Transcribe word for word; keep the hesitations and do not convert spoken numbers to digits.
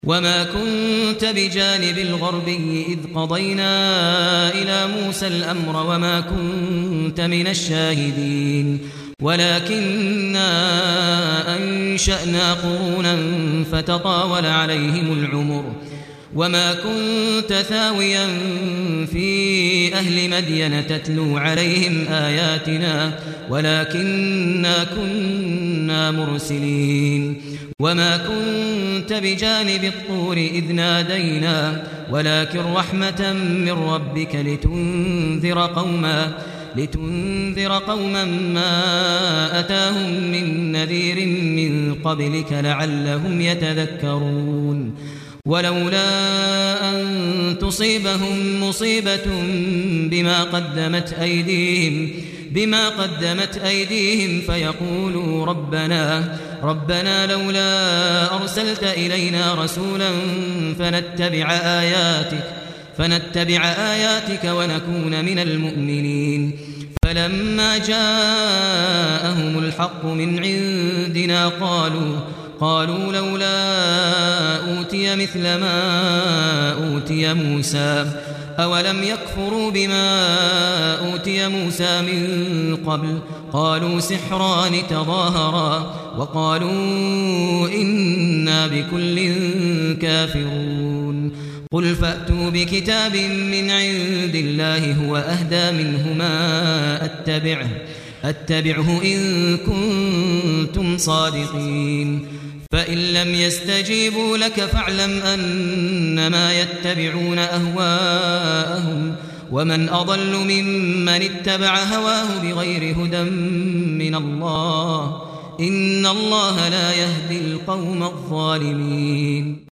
وما كنت بجانب الغربي إذ قضينا إلى موسى الأمر وما كنت من الشاهدين ولكننا أنشأنا قرونا فتطاول عليهم العمر وما كنت ثاويا في أهل مدين تتلو عليهم آياتنا ولكننا كنا مرسلين وما كنت بجانب الطور إذ نادينا ولكن رحمة من ربك لتنذر قوما لتنذر قوما ما أتاهم من نذير من قبلك لعلهم يتذكرون ولولا أن تصيبهم مصيبة بما قدمت أيديهم بما قدمت أيديهم فيقولوا ربنا ربنا لولا أرسلت إلينا رسولا فنتبع آياتك فنتبع آياتك ونكون من المؤمنين فلما جاءهم الحق من عندنا قالوا قالوا لولا أوتي مثل ما أوتي موسى أولم يكفروا بما أوتي موسى من قبل قالوا سحران تظاهرا وقالوا إنا بكل كافرون قل فأتوا بكتاب من عند الله هو أهدى منهما أتبعه أتبعه إن كنتم صادقين فإن لم يستجيبوا لك فاعلم أنما يتبعون أهواءهم ومن أضل ممن اتبع هواه بغير هدى من الله إن الله لا يهدي القوم الظالمين